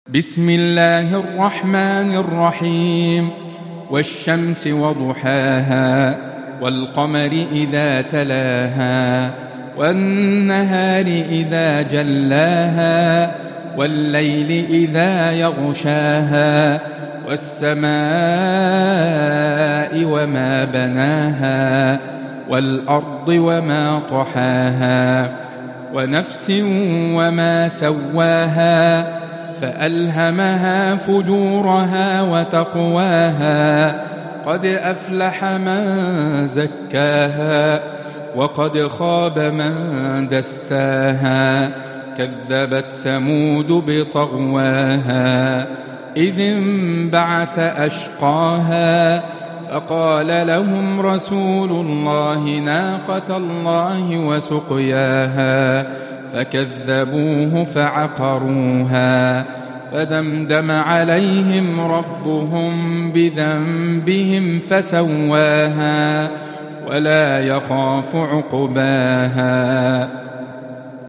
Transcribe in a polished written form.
بسم الله الرحمن الرحيم والشمس وضحاها والقمر إذا تلاها والنهار إذا جلاها والليل إذا يغشاها والسماء وما بناها والأرض وما طحاها ونفس وما سواها فألهمها فجورها وتقواها قد أفلح من زكاها وقد خاب من دساها كذبت ثمود بطغواها إذ انبعث أشقاها فقال لهم رسول الله ناقة الله وسقياها فكذبوه فعقروها فدمدم عليهم ربهم بذنبهم فسواها ولا يخاف عقباها.